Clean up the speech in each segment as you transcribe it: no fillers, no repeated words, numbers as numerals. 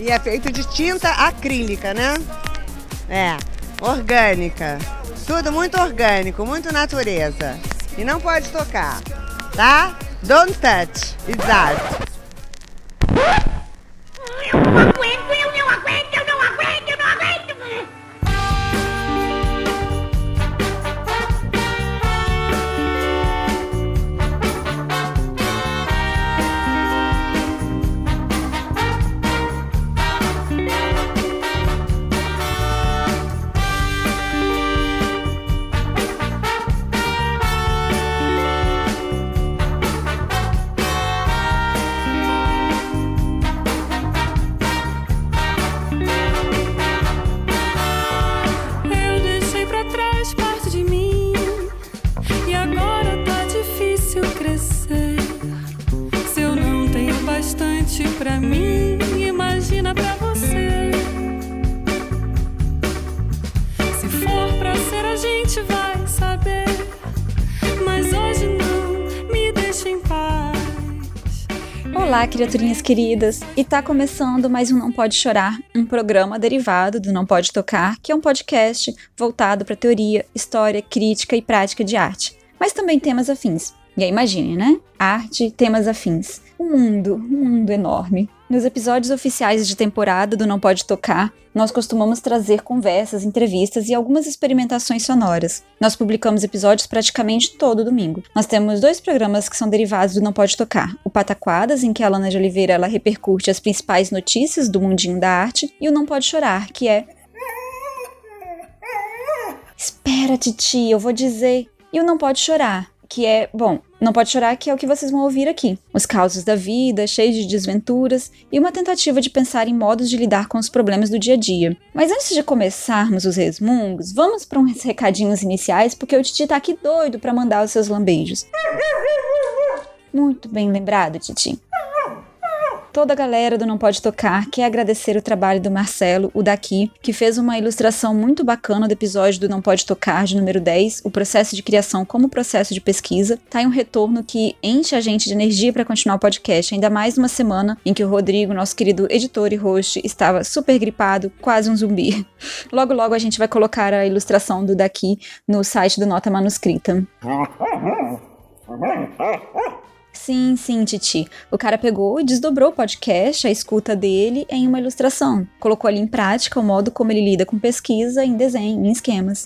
E é feito de tinta acrílica, né? É, orgânica. Tudo muito orgânico, muito natureza. E não pode tocar, tá? Don't touch. It's art. Eu não aguento. Pra mim, imagina pra você. Se for pra ser, a gente vai saber. Mas hoje não, me deixa em paz. Olá, criaturinhas queridas. E tá começando mais um Não Pode Chorar, um programa derivado do Não Pode Tocar, que é um podcast voltado pra teoria, história, crítica e prática de arte. Mas também temas afins. E aí imagine, né? Arte, temas afins. Um mundo enorme. Nos episódios oficiais de temporada do Não Pode Tocar, nós costumamos trazer conversas, entrevistas e algumas experimentações sonoras. Nós publicamos episódios praticamente todo domingo. Nós temos 2 programas que são derivados do Não Pode Tocar. O Pataquadas, em que a Alana de Oliveira ela repercute as principais notícias do mundinho da arte. E o Não Pode Chorar, que é... Espera, Titi, eu vou dizer... E o Não Pode Chorar, que é... Bom, Não Pode Chorar, que é o que vocês vão ouvir aqui. Os causos da vida, cheios de desventuras, e uma tentativa de pensar em modos de lidar com os problemas do dia a dia. Mas antes de começarmos os resmungos, vamos para uns recadinhos iniciais, porque o Titi tá aqui doido para mandar os seus lambejos. Muito bem lembrado, Titi. Toda a galera do Não Pode Tocar quer agradecer o trabalho do Marcelo, o daqui, que fez uma ilustração muito bacana do episódio do Não Pode Tocar, de número 10, o processo de criação como processo de pesquisa. Tá aí um retorno que enche a gente de energia para continuar o podcast, ainda mais numa semana em que o Rodrigo, nosso querido editor e host, estava super gripado, quase um zumbi. Logo logo a gente vai colocar a ilustração do daqui no site do Nota Manuscrita. Sim, Titi. O cara pegou e desdobrou o podcast, a escuta dele, em uma ilustração. Colocou ali em prática o modo como ele lida com pesquisa, em desenho, em esquemas.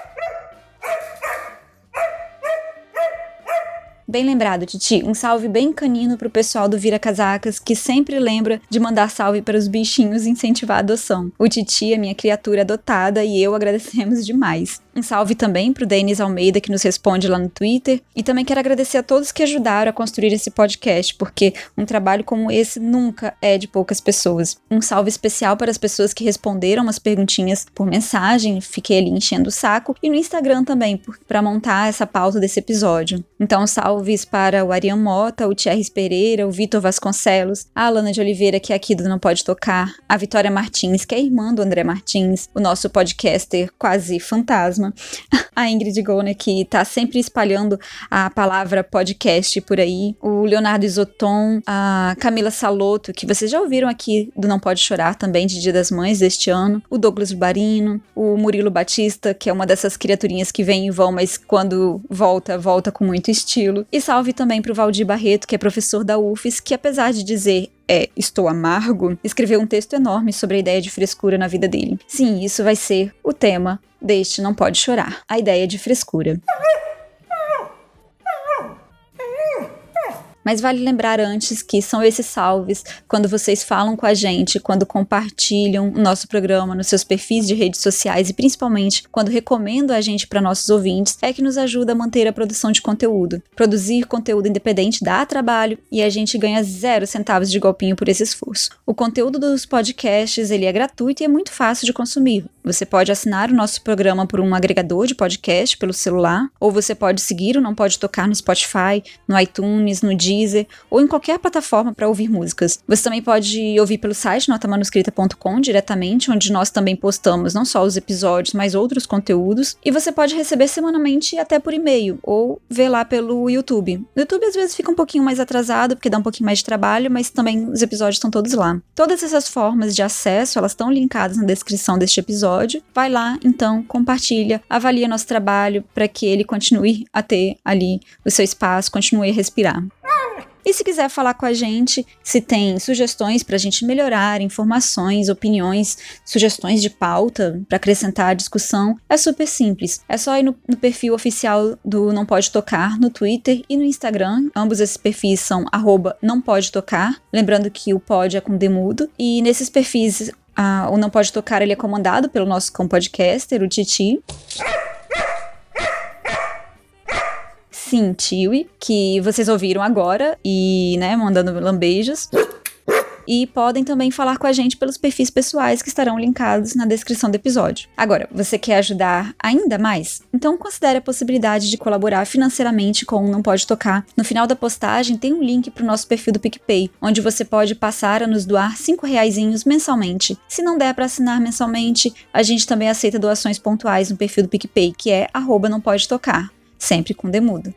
Bem lembrado, Titi. Um salve bem canino pro pessoal do Vira Casacas, que sempre lembra de mandar salve para os bichinhos e incentivar a adoção. O Titi é minha criatura adotada e eu agradecemos demais. Um salve também pro Denis Almeida, que nos responde lá no Twitter. E também quero agradecer a todos que ajudaram a construir esse podcast, porque um trabalho como esse nunca é de poucas pessoas. Um salve especial para as pessoas que responderam umas perguntinhas por mensagem, fiquei ali enchendo o saco, e no Instagram também, para montar essa pauta desse episódio. Então, salves para o Arian Mota, o Thierry Pereira, o Vitor Vasconcelos, a Alana de Oliveira, que é aqui do Não Pode Tocar, a Vitória Martins, que é irmã do André Martins, o nosso podcaster quase fantasma, a Ingrid Goner, que tá sempre espalhando a palavra podcast por aí, o Leonardo Isoton, a Camila Saloto, que vocês já ouviram aqui do Não Pode Chorar também, de Dia das Mães deste ano, o Douglas Barino, o Murilo Batista, que é uma dessas criaturinhas que vem e vão, mas quando volta com muito estilo. E salve também pro Valdir Barreto, que é professor da UFES, que apesar de dizer estou amargo, escreveu um texto enorme sobre a ideia de frescura na vida dele. Sim, isso vai ser o tema deste Não Pode Chorar, a ideia de frescura. Mas vale lembrar antes que são esses salves quando vocês falam com a gente, quando compartilham o nosso programa nos seus perfis de redes sociais e principalmente quando recomendam a gente para nossos ouvintes, é que nos ajuda a manter a produção de conteúdo. Produzir conteúdo independente dá trabalho e a gente ganha 0 centavos de golpinho por esse esforço. O conteúdo dos podcasts ele é gratuito e é muito fácil de consumir. Você pode assinar o nosso programa por um agregador de podcast pelo celular, ou você pode seguir o Não Pode Tocar no Spotify, no iTunes, no Deezer, ou em qualquer plataforma para ouvir músicas. Você também pode ouvir pelo site notamanuscrita.com diretamente, onde nós também postamos não só os episódios, mas outros conteúdos, e você pode receber semanalmente até por e-mail, ou ver lá pelo YouTube. O YouTube às vezes fica um pouquinho mais atrasado, porque dá um pouquinho mais de trabalho, mas também os episódios estão todos lá. Todas essas formas de acesso, elas estão linkadas na descrição deste episódio. Vai lá, então, compartilha, avalia nosso trabalho para que ele continue a ter ali o seu espaço, continue a respirar. E se quiser falar com a gente, se tem sugestões pra gente melhorar, informações, opiniões, sugestões de pauta pra acrescentar à discussão, é super simples. É só ir no perfil oficial do Não Pode Tocar, no Twitter e no Instagram. Ambos esses perfis são @nãopodetocar. Lembrando que o pod é com D mudo. E nesses perfis, o Não Pode Tocar ele é comandado pelo nosso co-podcaster, o Titi. Sim, Tiwi, que vocês ouviram agora e, mandando lambeijos. E podem também falar com a gente pelos perfis pessoais que estarão linkados na descrição do episódio. Agora, você quer ajudar ainda mais? Então considere a possibilidade de colaborar financeiramente com o Não Pode Tocar. No final da postagem tem um link para o nosso perfil do PicPay, onde você pode passar a nos doar R$5 mensalmente. Se não der para assinar mensalmente, a gente também aceita doações pontuais no perfil do PicPay, que é @nãopodetocar. Sempre com D mudo.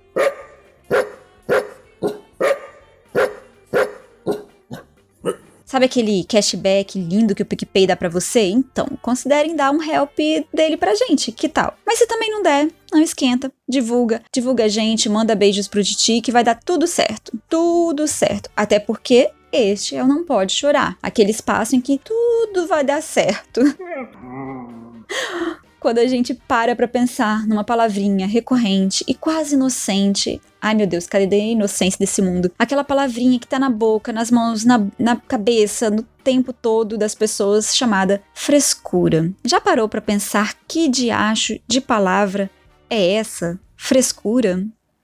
Sabe aquele cashback lindo que o PicPay dá pra você? Então, considerem dar um help dele pra gente, que tal? Mas se também não der, não esquenta, divulga a gente, manda beijos pro Titi que vai dar tudo certo. Tudo certo. Até porque este é o Não Pode Chorar, aquele espaço em que tudo vai dar certo. Quando a gente para pra pensar numa palavrinha recorrente e quase inocente. Ai meu Deus, cadê a inocência desse mundo? Aquela palavrinha que tá na boca, nas mãos, na cabeça, no tempo todo das pessoas, chamada frescura. Já parou pra pensar que diacho de palavra é essa? Frescura?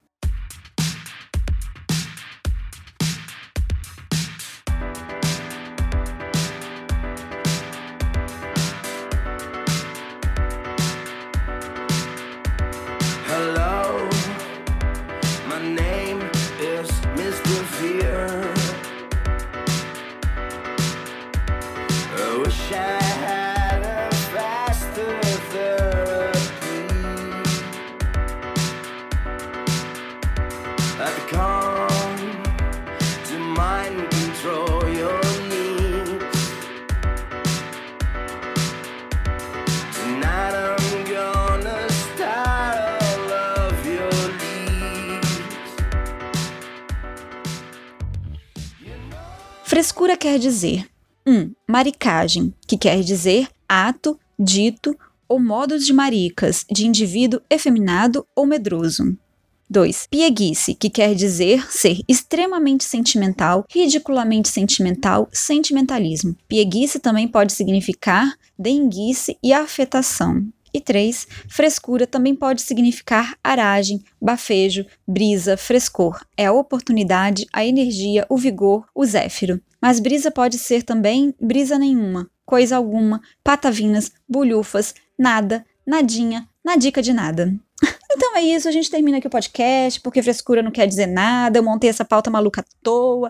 Frescura quer dizer 1. Maricagem, que quer dizer ato, dito ou modos de maricas, de indivíduo efeminado ou medroso. 2. Pieguice, que quer dizer ser extremamente sentimental, ridiculamente sentimental, sentimentalismo. Pieguice também pode significar denguice e afetação. E 3. Frescura também pode significar aragem, bafejo, brisa, frescor. É a oportunidade, a energia, o vigor, o zéfiro. Mas brisa pode ser também brisa nenhuma, coisa alguma, patavinas, bulhufas, nada, nadinha, nadica de nada. Então é isso, a gente termina aqui o podcast, porque frescura não quer dizer nada, eu montei essa pauta maluca à toa.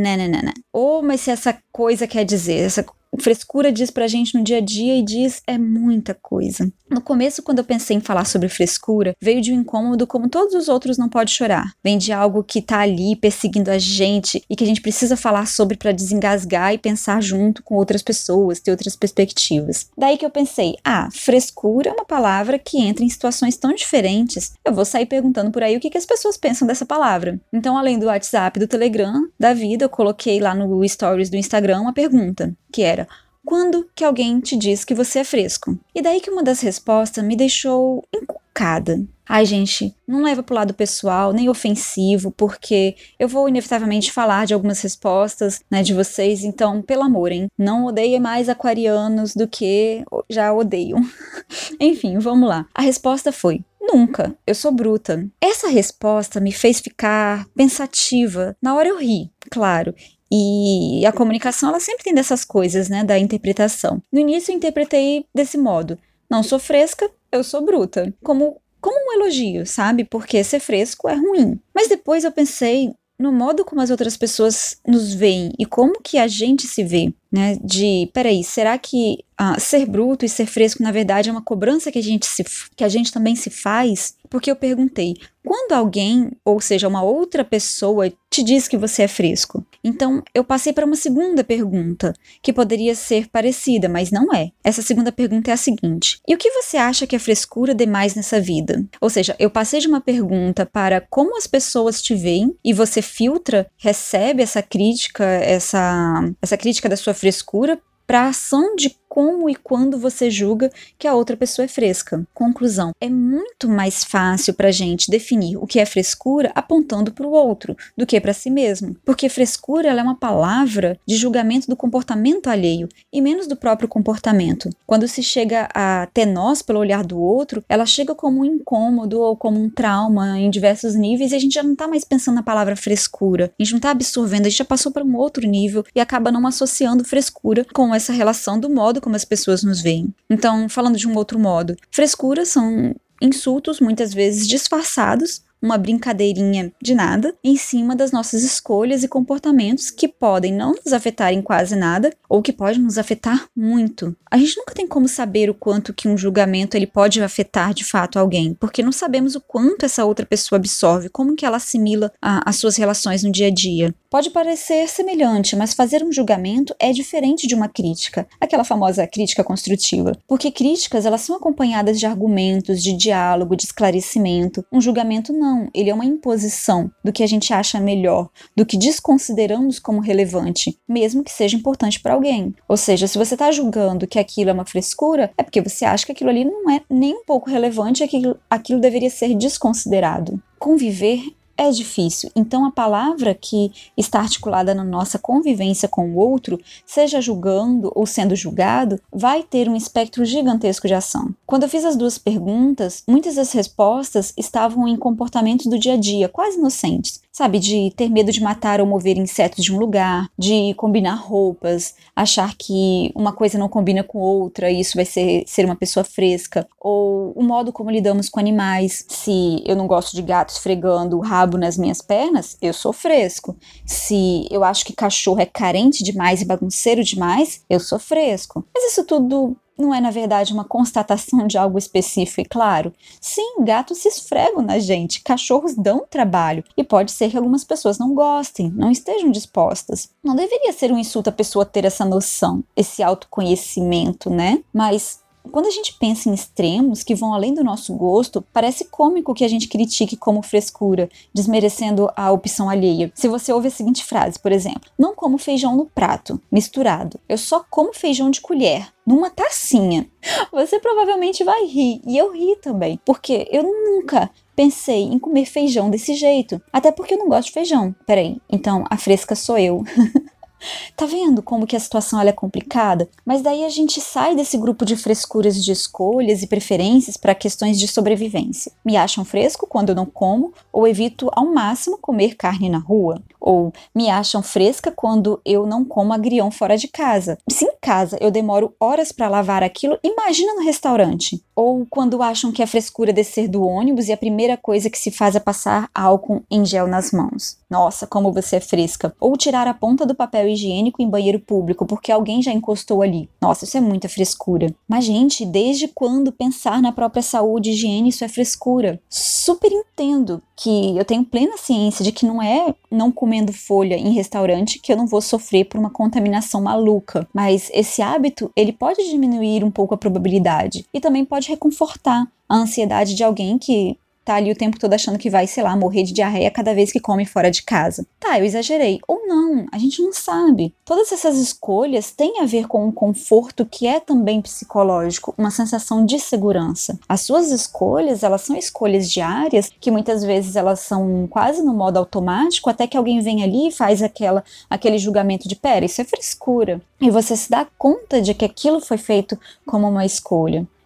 Ou, mas se essa coisa quer dizer, essa frescura diz pra gente no dia a dia e diz é muita coisa. No começo, quando eu pensei em falar sobre frescura, veio de um incômodo como todos os outros Não Pode Chorar. Vem de algo que tá ali perseguindo a gente e que a gente precisa falar sobre pra desengasgar e pensar junto com outras pessoas, ter outras perspectivas. Daí que eu pensei, frescura é uma palavra que entra em situações tão diferentes. Eu vou sair perguntando por aí o que as pessoas pensam dessa palavra. Então, além do WhatsApp e do Telegram da vida, eu coloquei lá no Stories do Instagram uma pergunta, que era: quando que alguém te diz que você é fresco? E daí que uma das respostas me deixou encucada. Ai, gente, não leva pro lado pessoal, nem ofensivo, porque eu vou inevitavelmente falar de algumas respostas, de vocês, então, pelo amor, hein? Não odeiem mais aquarianos do que já odeiam. Enfim, vamos lá. A resposta foi: nunca, eu sou bruta. Essa resposta me fez ficar pensativa. Na hora eu ri, claro. E a comunicação, ela sempre tem dessas coisas, né, da interpretação. No início eu interpretei desse modo: não sou fresca, eu sou bruta. Como um elogio, sabe? Porque ser fresco é ruim. Mas depois eu pensei no modo como as outras pessoas nos veem e como que a gente se vê, né? Peraí, será que ser bruto e ser fresco, na verdade, é uma cobrança que a gente também se faz? Porque eu perguntei, quando alguém, ou seja, uma outra pessoa, te diz que você é fresco? Então, eu passei para uma segunda pergunta, que poderia ser parecida, mas não é. Essa segunda pergunta é a seguinte: e o que você acha que é frescura demais nessa vida? Ou seja, eu passei de uma pergunta para como as pessoas te veem, e você filtra, recebe essa crítica, essa crítica da sua frescura, para a ação de como e quando você julga que a outra pessoa é fresca. Conclusão: é muito mais fácil para a gente definir o que é frescura apontando para o outro do que para si mesmo. Porque frescura, ela é uma palavra de julgamento do comportamento alheio e menos do próprio comportamento. Quando se chega até nós pelo olhar do outro, ela chega como um incômodo ou como um trauma em diversos níveis, e a gente já não está mais pensando na palavra frescura. A gente não está absorvendo, a gente já passou para um outro nível e acaba não associando frescura com essa relação do modo como as pessoas nos veem. Então, falando de um outro modo, frescura são insultos muitas vezes disfarçados, uma brincadeirinha de nada, em cima das nossas escolhas e comportamentos que podem não nos afetar em quase nada, ou que podem nos afetar muito. A gente nunca tem como saber o quanto que um julgamento ele pode afetar de fato alguém, porque não sabemos o quanto essa outra pessoa absorve, como que ela assimila as suas relações no dia a dia. Pode parecer semelhante, mas fazer um julgamento é diferente de uma crítica, aquela famosa crítica construtiva, porque críticas elas são acompanhadas de argumentos, de diálogo, de esclarecimento. Um julgamento não, ele é uma imposição do que a gente acha melhor, do que desconsideramos como relevante, mesmo que seja importante para alguém. Ou seja, se você está julgando que aquilo é uma frescura, é porque você acha que aquilo ali não é nem um pouco relevante e que aquilo deveria ser desconsiderado. Conviver é difícil, então a palavra que está articulada na nossa convivência com o outro, seja julgando ou sendo julgado, vai ter um espectro gigantesco de ação. Quando eu fiz as duas perguntas, muitas das respostas estavam em comportamentos do dia a dia, quase inocentes. Sabe, de ter medo de matar ou mover insetos de um lugar, de combinar roupas, achar que uma coisa não combina com outra e isso vai ser uma pessoa fresca, ou o modo como lidamos com animais. Se eu não gosto de gato esfregando o rabo nas minhas pernas, eu sou fresco. Se eu acho que cachorro é carente demais e bagunceiro demais, eu sou fresco. Mas isso tudo não é, na verdade, uma constatação de algo específico e claro? Sim, gatos se esfregam na gente, cachorros dão trabalho, e pode ser que algumas pessoas não gostem, não estejam dispostas. Não deveria ser um insulto a pessoa ter essa noção, esse autoconhecimento, né? Mas quando a gente pensa em extremos que vão além do nosso gosto, parece cômico que a gente critique como frescura, desmerecendo a opção alheia. Se você ouve a seguinte frase, por exemplo: não como feijão no prato, misturado. Eu só como feijão de colher, numa tacinha. Você provavelmente vai rir, e eu ri também, porque eu nunca pensei em comer feijão desse jeito, até porque eu não gosto de feijão. Peraí, então a fresca sou eu. Tá vendo como que a situação ela é complicada? Mas daí a gente sai desse grupo de frescuras de escolhas e preferências para questões de sobrevivência. Me acham fresco quando eu não como ou evito ao máximo comer carne na rua? Ou me acham fresca quando eu não como agrião fora de casa? Se em casa eu demoro horas para lavar aquilo, imagina no restaurante. Ou quando acham que é frescura descer do ônibus e a primeira coisa que se faz é passar álcool em gel nas mãos. Nossa, como você é fresca. Ou tirar a ponta do papel higiênico em banheiro público porque alguém já encostou ali. Nossa, isso é muita frescura. Mas, gente, desde quando pensar na própria saúde e higiene isso é frescura? Super entendo que eu tenho plena ciência de que não é não comendo folha em restaurante que eu não vou sofrer por uma contaminação maluca. Mas esse hábito, ele pode diminuir um pouco a probabilidade e também pode reconfortar a ansiedade de alguém que tá ali o tempo todo achando que vai, sei lá, morrer de diarreia cada vez que come fora de casa. Tá, eu exagerei. Ou não, a gente não sabe. Todas essas escolhas têm a ver com um conforto que é também psicológico, uma sensação de segurança. As suas escolhas, elas são escolhas diárias, que muitas vezes elas são quase no modo automático, até que alguém vem ali e faz aquele julgamento de, pera, isso é frescura. E você se dá conta de que aquilo foi feito como uma escolha.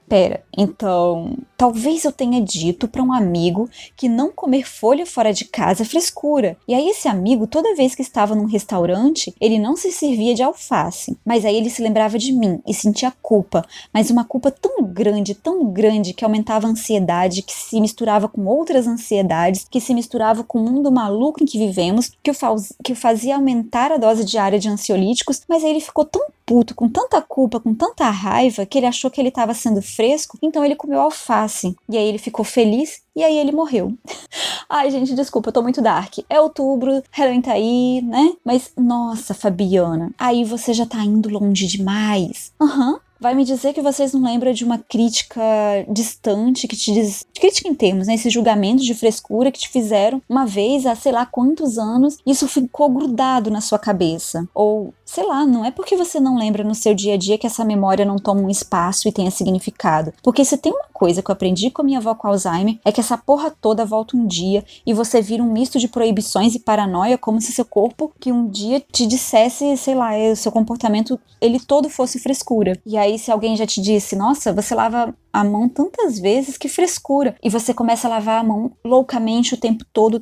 Pera, então, talvez eu tenha dito pra um amigo que não comer folha fora de casa é frescura. E aí esse amigo, toda vez que estava num restaurante, ele não se servia de alface. Mas aí ele se lembrava de mim e sentia culpa. Mas uma culpa tão grande, que aumentava a ansiedade, que se misturava com outras ansiedades, que se misturava com o mundo maluco em que vivemos, que o fazia aumentar a dose diária de ansiolíticos. Mas aí ele ficou tão puto, com tanta culpa, com tanta raiva, que ele achou que ele estava sendo fresco, então ele comeu alface. E aí ele ficou feliz, e aí ele morreu. Ai, gente, desculpa, eu tô muito dark. É outubro, Halloween tá aí, né? Mas, nossa, Fabiana, aí você já tá indo longe demais. Vai me dizer que vocês não lembram de uma crítica distante que te diz... Crítica em termos, né? Esse julgamento de frescura que te fizeram uma vez há sei lá quantos anos. Isso ficou grudado na sua cabeça. Ou, sei lá, não é porque você não lembra no seu dia a dia que essa memória não toma um espaço e tenha significado. Porque se tem uma coisa que eu aprendi com a minha avó com Alzheimer, é que essa porra toda volta um dia e você vira um misto de proibições e paranoia, como se seu corpo que um dia te dissesse, sei lá, o seu comportamento, ele todo fosse frescura. E aí se alguém já te disse, nossa, você lava a mão tantas vezes, que frescura. E você começa a lavar a mão loucamente o tempo todo.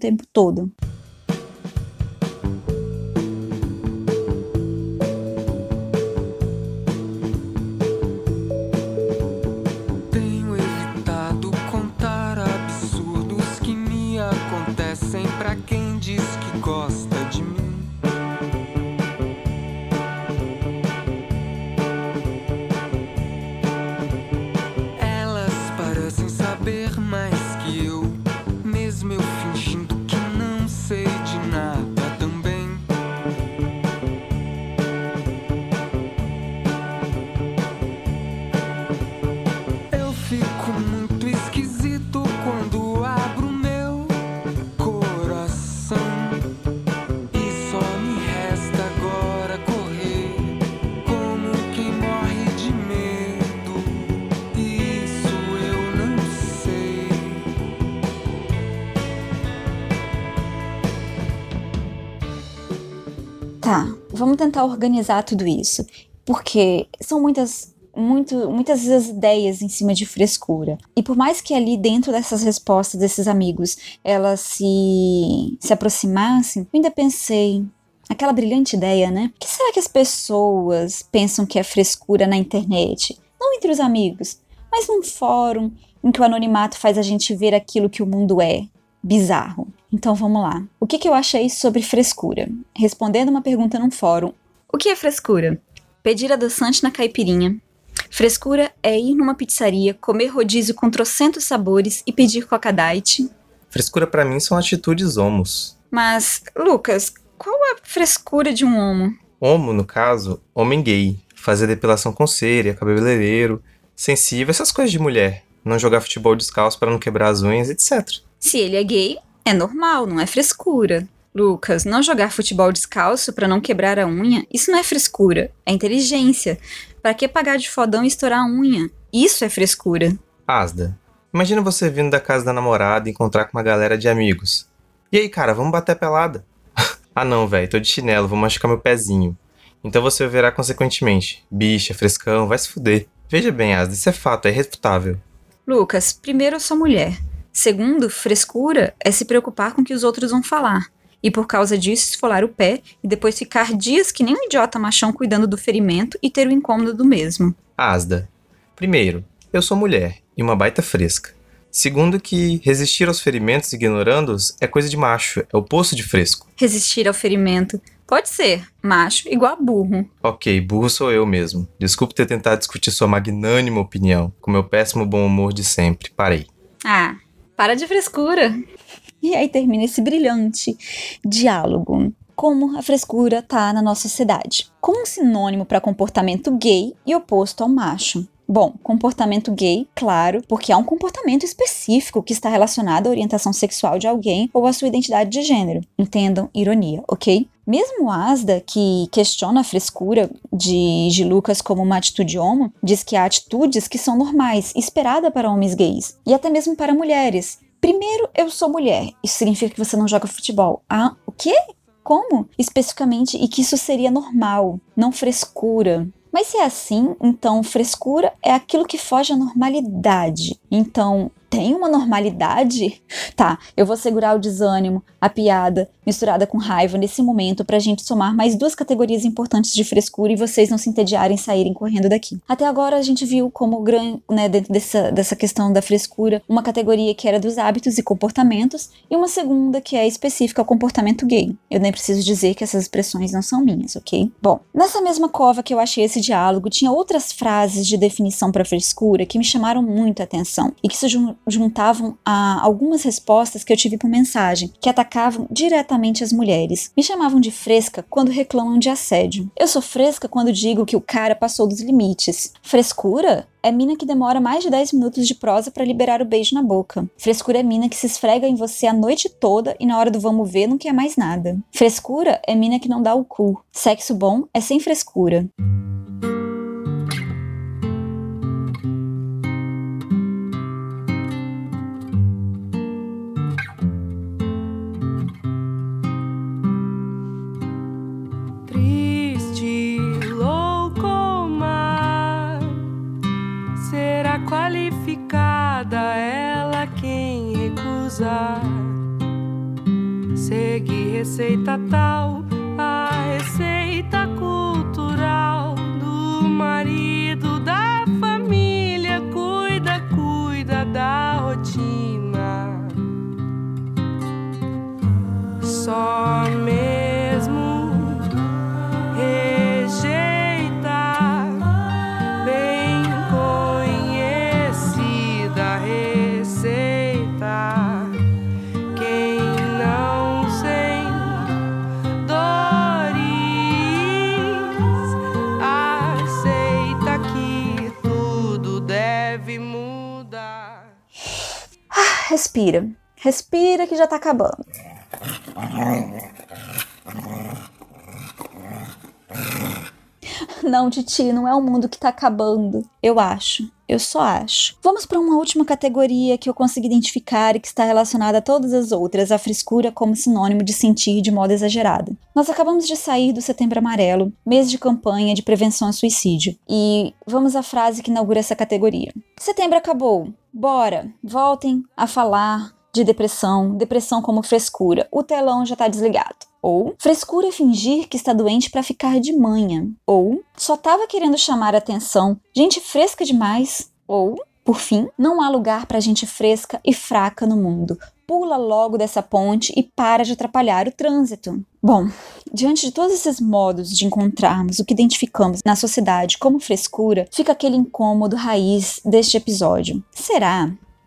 Tenho evitado contar absurdos que me acontecem pra quem diz que gosta de mim. Mais que eu, mesmo eu fingindo que não sei de nada também. Eu fico muito esquisito quando abro meu coração e só me resta agora correr como quem morre de medo. Isso eu não sei. Tá, vamos tentar organizar tudo isso, porque são muitas ideias em cima de frescura. E por mais que ali dentro dessas respostas desses amigos elas se aproximassem, eu ainda pensei, aquela brilhante ideia, né? O que será que as pessoas pensam que é frescura na internet? Não entre os amigos, mas num fórum em que o anonimato faz a gente ver aquilo que o mundo é. Bizarro. Então vamos lá. O que eu achei sobre frescura? Respondendo uma pergunta num fórum. O que é frescura? Pedir adoçante na caipirinha. Frescura é ir numa pizzaria, comer rodízio com trocentos sabores e pedir coca diet. Frescura pra mim são atitudes homos. Mas, Lucas, qual a frescura de um homo? Homo, no caso, homem gay. Fazer depilação com cera, cabeleireiro, sensível, essas coisas de mulher. Não jogar futebol descalço pra não quebrar as unhas, etc. Se ele é gay, é normal, não é frescura. Lucas, não jogar futebol descalço pra não quebrar a unha, isso não é frescura, é inteligência. Pra que pagar de fodão e estourar a unha? Isso é frescura. Asda, imagina você vindo da casa da namorada e encontrar com uma galera de amigos. E aí, cara, vamos bater pelada? Ah não, velho, tô de chinelo, vou machucar meu pezinho. Então você verá consequentemente. Bicha, frescão, vai se fuder. Veja bem, Asda, isso é fato, é irrefutável. Lucas, primeiro eu sou mulher. Segundo, frescura é se preocupar com o que os outros vão falar. E por causa disso esfolar o pé e depois ficar dias que nem um idiota machão cuidando do ferimento e ter o incômodo do mesmo. Asda, primeiro, eu sou mulher e uma baita fresca. Segundo que resistir aos ferimentos ignorando-os é coisa de macho, é o oposto de fresco. Resistir ao ferimento. Pode ser, macho igual a burro. Ok, burro sou eu mesmo. Desculpe ter tentado discutir sua magnânima opinião, com meu péssimo bom humor de sempre. Parei. Ah, para de frescura. E aí termina esse brilhante diálogo. Como a frescura tá na nossa sociedade. Como um sinônimo para comportamento gay e oposto ao macho. Bom, comportamento gay, claro, porque há um comportamento específico que está relacionado à orientação sexual de alguém ou à sua identidade de gênero. Entendam, ironia, ok? Mesmo Asda, que questiona a frescura de Lucas como uma atitude homo, diz que há atitudes que são normais, esperadas para homens gays, e até mesmo para mulheres. Primeiro, eu sou mulher, isso significa que você não joga futebol. O quê? Como? Especificamente, e que isso seria normal, não frescura. Mas se é assim, então frescura é aquilo que foge à normalidade. Então, tem uma normalidade? Tá, eu vou segurar o desânimo, a piada, misturada com raiva nesse momento pra gente somar mais 2 categorias importantes de frescura e vocês não se entediarem e saírem correndo daqui. Até agora a gente viu como, né, dentro dessa questão da frescura, uma categoria que era dos hábitos e comportamentos e uma segunda que é específica ao comportamento gay. Eu nem preciso dizer que essas expressões não são minhas, ok? Bom, nessa mesma cova que eu achei esse diálogo, tinha outras frases de definição pra frescura que me chamaram muito a atenção e que se juntavam a algumas respostas que eu tive por mensagem, que atacavam diretamente as mulheres. Me chamavam de fresca quando reclamam de assédio. Eu sou fresca quando digo que o cara passou dos limites. Frescura é mina que demora mais de 10 minutos de prosa pra liberar o beijo na boca. Frescura é mina que se esfrega em você a noite toda e na hora do vamos ver não quer mais nada. Frescura é mina que não dá o cu. Sexo bom é sem frescura. Qualificada ela quem recusar. Segue receita tal, a receita cultural do marido da família. Cuida da rotina. Só mesmo Respira. Respira que já tá acabando. Não, Titi, não é o mundo que tá acabando. Eu acho. Eu só acho. Vamos para uma última categoria que eu consegui identificar e que está relacionada a todas as outras, a frescura como sinônimo de sentir de modo exagerado. Nós acabamos de sair do Setembro Amarelo, mês de campanha de prevenção ao suicídio. E vamos à frase que inaugura essa categoria. Setembro acabou. Bora, voltem a falar de depressão como frescura. O telão já tá desligado. Ou, frescura é fingir que está doente pra ficar de manha. Ou, só tava querendo chamar a atenção. Gente fresca demais. Ou, por fim, não há lugar pra gente fresca e fraca no mundo. Pula logo dessa ponte e para de atrapalhar o trânsito. Bom, diante de todos esses modos de encontrarmos o que identificamos na sociedade como frescura, fica aquele incômodo raiz deste episódio. Será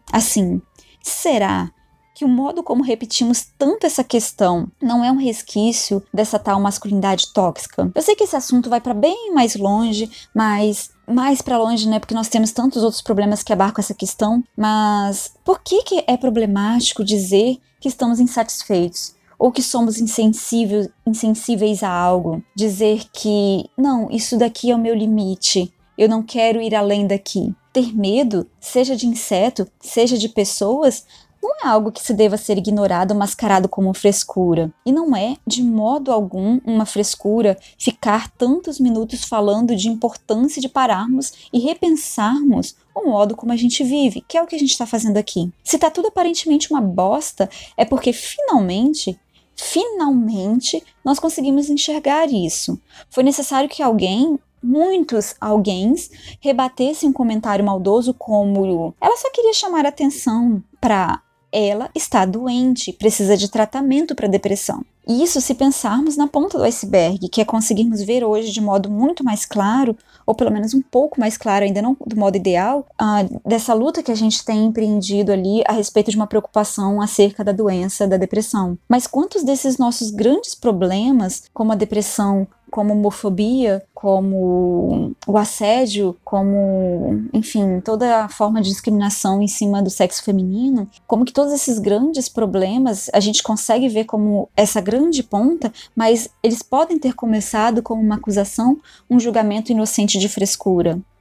que o modo como repetimos tanto essa questão não é um resquício dessa tal masculinidade tóxica? Eu sei que esse assunto vai para bem mais longe, mas mais para longe, né? Porque nós temos tantos outros problemas que abarcam essa questão. Mas por que é problemático dizer que estamos insatisfeitos? Ou que somos insensíveis a algo? Dizer que, não, isso daqui é o meu limite. Eu não quero ir além daqui. Ter medo, seja de inseto, seja de pessoas, não é algo que se deva ser ignorado ou mascarado como frescura. E não é, de modo algum, uma frescura ficar tantos minutos falando de importância de pararmos e repensarmos o modo como a gente vive, que é o que a gente está fazendo aqui. Se tá tudo aparentemente uma bosta, é porque finalmente, nós conseguimos enxergar isso. Foi necessário que muitos alguéns rebatessem um comentário maldoso como ela só queria chamar a atenção para ela está doente, precisa de tratamento para depressão. E isso se pensarmos na ponta do iceberg, que é conseguirmos ver hoje de modo muito mais claro, ou pelo menos um pouco mais claro, ainda não do modo ideal, dessa luta que a gente tem empreendido ali a respeito de uma preocupação acerca da doença, da depressão. Mas quantos desses nossos grandes problemas, como a depressão, como homofobia, como o assédio, como, enfim, toda a forma de discriminação em cima do sexo feminino, como que todos esses grandes problemas a gente consegue ver como essa grande ponta, mas eles podem ter começado como uma acusação, um julgamento inocente de frescura.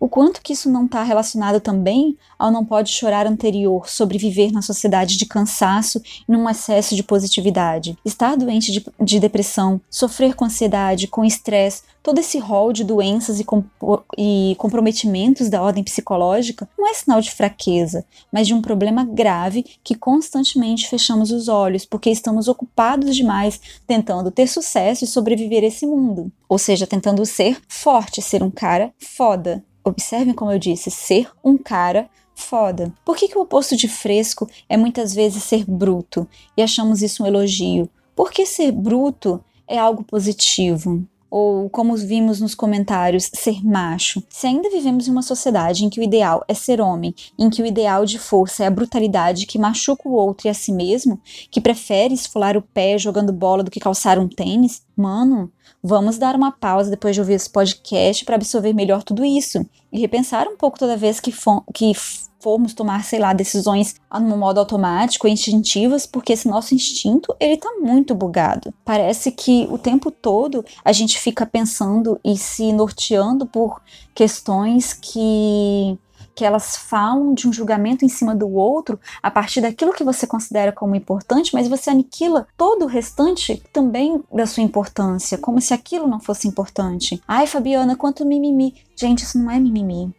O quanto que isso não está relacionado também ao não pode chorar anterior sobre viver na sociedade de cansaço e num excesso de positividade. Estar doente de depressão, sofrer com ansiedade, com estresse, todo esse rol de doenças e comprometimentos da ordem psicológica não é sinal de fraqueza, mas de um problema grave que constantemente fechamos os olhos porque estamos ocupados demais tentando ter sucesso e sobreviver a esse mundo. Ou seja, tentando ser forte, ser um cara foda. Observem como eu disse, ser um cara foda. Por que o oposto de fresco é muitas vezes ser bruto e achamos isso um elogio? Porque ser bruto é algo positivo. Ou, como vimos nos comentários, ser macho. Se ainda vivemos em uma sociedade em que o ideal é ser homem, em que o ideal de força é a brutalidade que machuca o outro e a si mesmo, que prefere esfolar o pé jogando bola do que calçar um tênis, mano, vamos dar uma pausa depois de ouvir esse podcast para absorver melhor tudo isso e repensar um pouco toda vez que formos tomar, sei lá, decisões no modo automático, instintivas, porque esse nosso instinto, ele tá muito bugado. Parece que o tempo todo a gente fica pensando e se norteando por questões que elas falam de um julgamento em cima do outro a partir daquilo que você considera como importante, mas você aniquila todo o restante também da sua importância, como se aquilo não fosse importante. Ai, Fabiana, quanto mimimi. Gente, isso não é mimimi.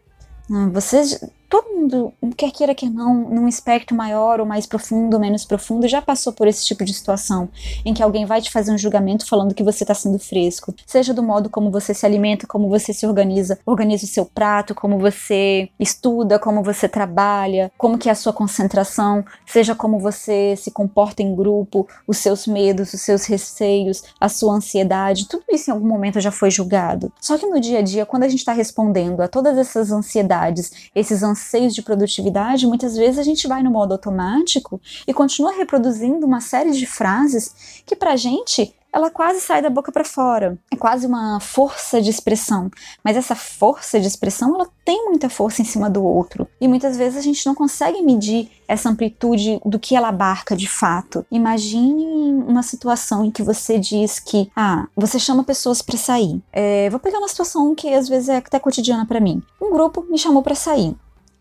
Todo mundo, quer queira que não, num espectro maior ou mais profundo ou menos profundo, já passou por esse tipo de situação, em que alguém vai te fazer um julgamento falando que você está sendo fresco, seja do modo como você se alimenta, como você se organiza o seu prato, como você estuda, como você trabalha, como que é a sua concentração, seja como você se comporta em grupo, os seus medos, os seus receios, a sua ansiedade, tudo isso em algum momento já foi julgado. Só que no dia a dia, quando a gente está respondendo a todas essas ansiedades, esses anseios de produtividade, muitas vezes a gente vai no modo automático e continua reproduzindo uma série de frases que pra gente, ela quase sai da boca para fora. É quase uma força de expressão. Mas essa força de expressão, ela tem muita força em cima do outro. E muitas vezes a gente não consegue medir essa amplitude do que ela abarca de fato. Imagine uma situação em que você diz que, você chama pessoas para sair. Vou pegar uma situação que às vezes é até cotidiana para mim. Um grupo me chamou para sair.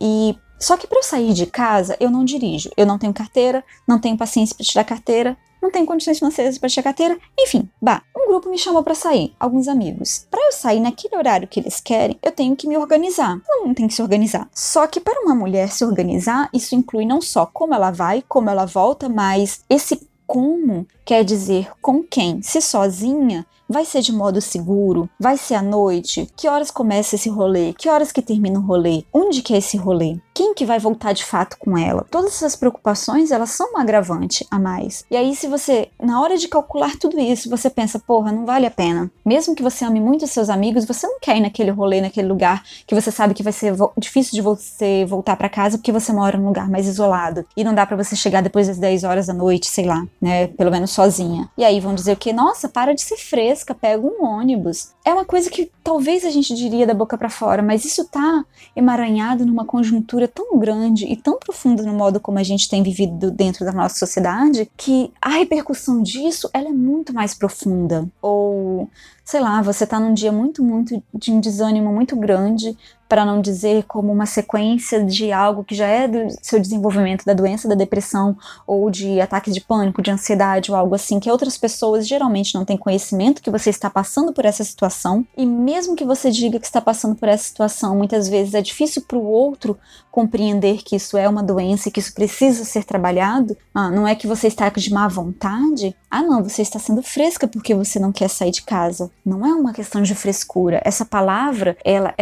Só que para eu sair de casa, eu não dirijo. Eu não tenho carteira, não tenho paciência para tirar carteira, não tenho condições financeiras para tirar carteira. Enfim, um grupo me chamou para sair, alguns amigos. Para eu sair naquele horário que eles querem, eu tenho que me organizar. Não tem que se organizar. Só que para uma mulher se organizar, isso inclui não só como ela vai, como ela volta, mas esse como quer dizer com quem. Se sozinha, vai ser de modo seguro? Vai ser à noite? Que horas começa esse rolê? Que horas que termina o rolê? Onde que é esse rolê? Quem que vai voltar de fato com ela? Todas essas preocupações, elas são um agravante a mais. E aí, se você, na hora de calcular tudo isso, você pensa, porra, não vale a pena. Mesmo que você ame muito os seus amigos, você não quer ir naquele rolê, naquele lugar que você sabe que vai ser difícil de você voltar pra casa porque você mora num lugar mais isolado. E não dá pra você chegar depois das 10 horas da noite, sei lá, né? Pelo menos sozinha. E aí vão dizer o quê? Nossa, para de ser fresca, pega um ônibus. É uma coisa que talvez a gente diria da boca pra fora, mas isso tá emaranhado numa conjuntura tão grande e tão profunda no modo como a gente tem vivido dentro da nossa sociedade, que a repercussão disso, ela é muito mais profunda. Ou, sei lá, você tá num dia muito de um desânimo muito grande, para não dizer como uma sequência de algo que já é do seu desenvolvimento da doença da depressão ou de ataques de pânico, de ansiedade ou algo assim, que outras pessoas geralmente não têm conhecimento que você está passando por essa situação, e mesmo que você diga que está passando por essa situação, muitas vezes é difícil para o outro compreender que isso é uma doença e que isso precisa ser trabalhado. Não é que você está de má vontade? Não, você está sendo fresca porque você não quer sair de casa. Não é uma questão de frescura. Essa palavra, ela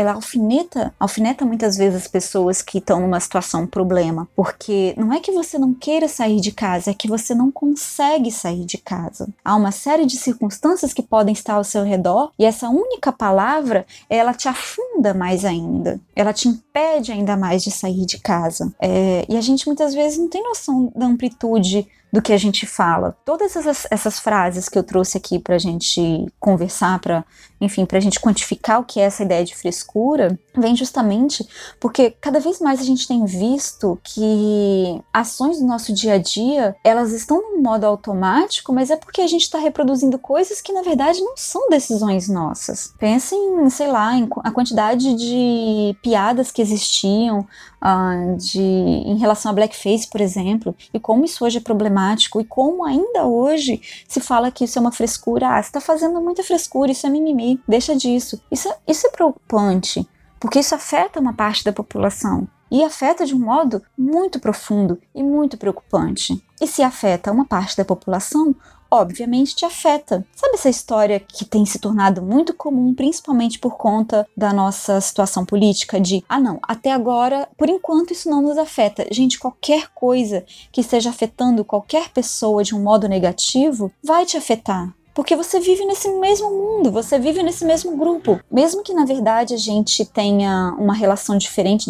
alfineta muitas vezes as pessoas que estão numa situação problema, porque não é que você não queira sair de casa, é que você não consegue sair de casa. Há uma série de circunstâncias que podem estar ao seu redor e essa única palavra, ela te afunda mais ainda. Ela te impede ainda mais de sair de casa. E a gente muitas vezes não tem noção da amplitude do que a gente fala. Todas essas frases que eu trouxe aqui pra gente conversar, pra gente quantificar o que é essa ideia de frescura, vem justamente porque cada vez mais a gente tem visto que ações do nosso dia a dia, elas estão no modo automático, mas é porque a gente está reproduzindo coisas que na verdade não são decisões nossas. Pensem, sei lá, em a quantidade de piadas que existiam em relação a blackface, por exemplo, e como isso hoje é problemático, e como ainda hoje se fala que isso é uma frescura. Você tá fazendo muita frescura, isso é mimimi, deixa disso. Isso é preocupante, porque isso afeta uma parte da população. E afeta de um modo muito profundo e muito preocupante. E se afeta uma parte da população, obviamente te afeta. Sabe essa história que tem se tornado muito comum, principalmente por conta da nossa situação política, de, não, até agora, por enquanto isso não nos afeta. Gente, qualquer coisa que esteja afetando qualquer pessoa de um modo negativo, vai te afetar. Porque você vive nesse mesmo mundo, você vive nesse mesmo grupo. Mesmo que, na verdade, a gente tenha uma relação diferente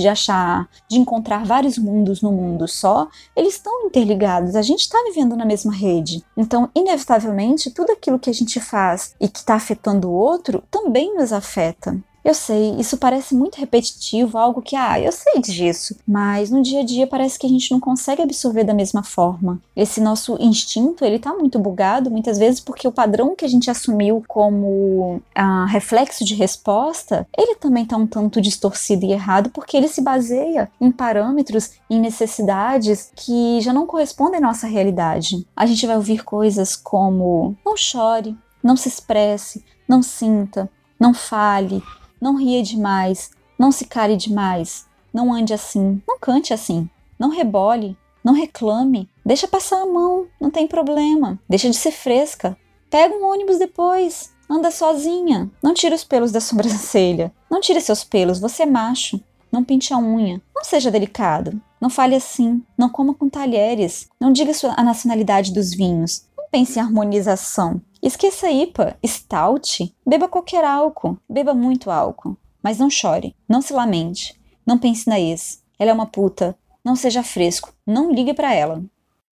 de encontrar vários mundos no mundo só, eles estão interligados, a gente está vivendo na mesma rede. Então, inevitavelmente, tudo aquilo que a gente faz e que está afetando o outro, também nos afeta. Eu sei, isso parece muito repetitivo, algo que, eu sei disso, mas no dia a dia parece que a gente não consegue absorver da mesma forma. Esse nosso instinto, ele tá muito bugado, muitas vezes porque o padrão que a gente assumiu como reflexo de resposta, ele também tá um tanto distorcido e errado, porque ele se baseia em parâmetros, em necessidades que já não correspondem à nossa realidade. A gente vai ouvir coisas como, não chore, não se expresse, não sinta, não fale, não ria demais, não se cale demais, não ande assim, não cante assim, não rebole, não reclame, deixa passar a mão, não tem problema, deixa de ser fresca, pega um ônibus depois, anda sozinha, não tira os pelos da sobrancelha, não tire seus pelos, você é macho, não pinte a unha, não seja delicado, não fale assim, não coma com talheres, não diga a nacionalidade dos vinhos, não pense em harmonização. Esqueça IPA, stout, beba qualquer álcool, beba muito álcool, mas não chore, não se lamente, não pense na ex, ela é uma puta, não seja fresco, não ligue pra ela.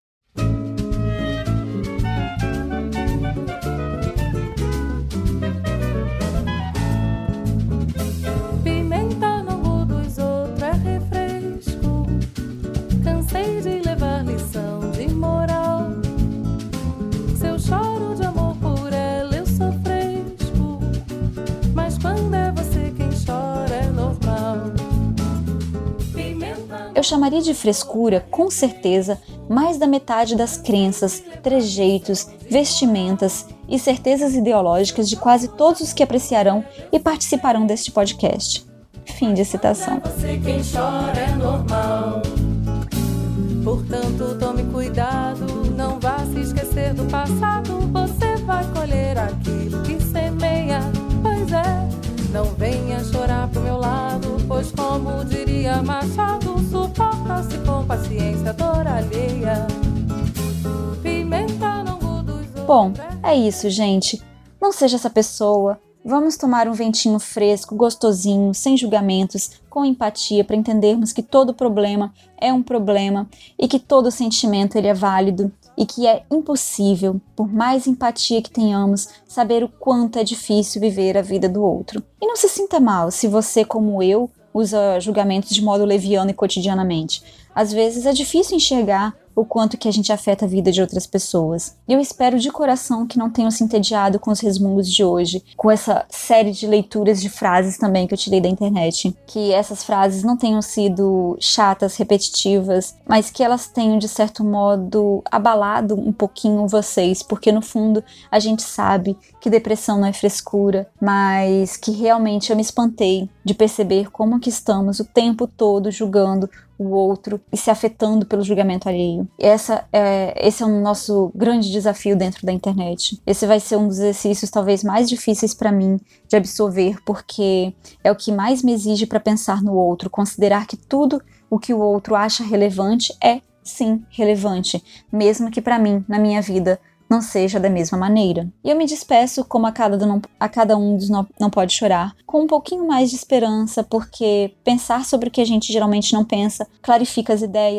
Pimenta no gu dos outros é refresco, cansei de levar lição de moral, se eu choro de amor por ela eu sou fresco, mas quando é você quem chora é normal. Eu chamaria de frescura, com certeza, mais da metade das crenças, trejeitos, vestimentas e certezas ideológicas de quase todos os que apreciarão e participarão deste podcast. Fim de citação. Quando é você quem chora é normal. Portanto, tome cuidado, não vá se esquecer do passado. Você vai colher aquilo que semeia. Pois é, não venha chorar pro meu lado, pois como diria Machado, suporta-se com paciência a dor alheia. Pimenta no gu dos outros. Bom, é isso, gente. Não seja essa pessoa. Vamos tomar um ventinho fresco, gostosinho, sem julgamentos, com empatia, para entendermos que todo problema é um problema e que todo sentimento ele é válido e que é impossível, por mais empatia que tenhamos, saber o quanto é difícil viver a vida do outro. E não se sinta mal se você, como eu, usa julgamentos de modo leviano e cotidianamente. Às vezes é difícil enxergar o quanto que a gente afeta a vida de outras pessoas. E eu espero de coração que não tenham se entediado com os resmungos de hoje, com essa série de leituras de frases também que eu tirei da internet. Que essas frases não tenham sido chatas, repetitivas, mas que elas tenham, de certo modo, abalado um pouquinho vocês, porque no fundo a gente sabe que depressão não é frescura, mas que realmente eu me espantei de perceber como que estamos o tempo todo julgando o outro e se afetando pelo julgamento alheio. Esse é o nosso grande desafio dentro da internet. Esse vai ser um dos exercícios talvez mais difíceis para mim de absorver, porque é o que mais me exige para pensar no outro, considerar que tudo o que o outro acha relevante é, sim, relevante, mesmo que para mim, na minha vida, não seja da mesma maneira. E eu me despeço, como a cada um dos Não Pode Chorar, com um pouquinho mais de esperança, porque pensar sobre o que a gente geralmente não pensa clarifica as ideias,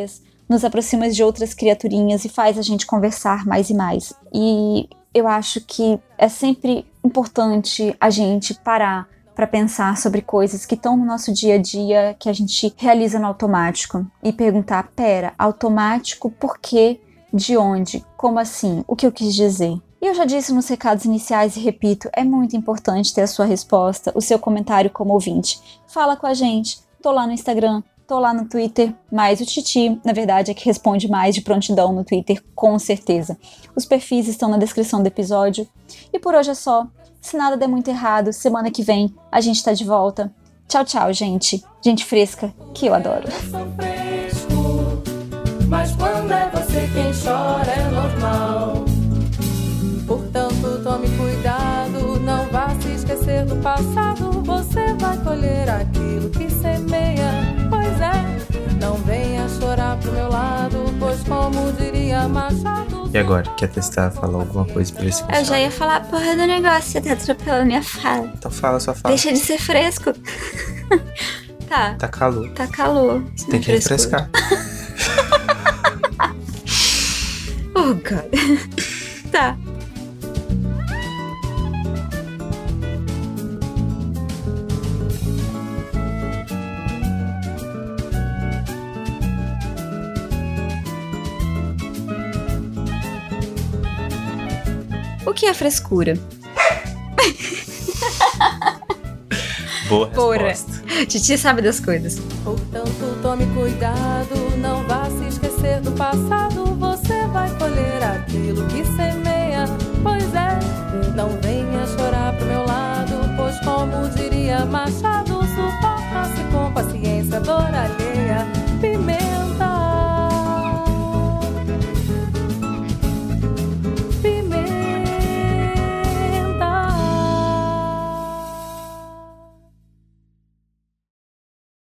nos aproxima de outras criaturinhas e faz a gente conversar mais e mais. E eu acho que é sempre importante a gente parar para pensar sobre coisas que estão no nosso dia a dia, que a gente realiza no automático, e perguntar, pera, automático por quê? De onde? Como assim? O que eu quis dizer? E eu já disse nos recados iniciais e repito, é muito importante ter a sua resposta, o seu comentário como ouvinte. Fala com a gente, tô lá no Instagram, tô lá no Twitter, mas o Titi, na verdade, é que responde mais de prontidão no Twitter, com certeza. Os perfis estão na descrição do episódio. E por hoje é só. Se nada der muito errado, semana que vem a gente tá de volta. Tchau, tchau, gente. Gente fresca, que eu adoro. Eu sou fresco, mas quando é você quem chora é normal. Portanto, tome cuidado, não vá se esquecer do passado. Você vai colher aquilo que semeia. Pois é, não venha chorar pro meu lado, pois como diria Machado... E agora, quer testar, falar alguma coisa pra esse pessoal? Eu já ia falar a porra do negócio, você tá atropelando minha fala. Então fala, só fala. Deixa de ser fresco. Tá. Tá calor. Tá calor. Tem que refrescar. Oh, God. Tá. O que é frescura? Boa Porra. resposta. Titi sabe das coisas. Portanto, tome cuidado, não vá se esquecer do passado.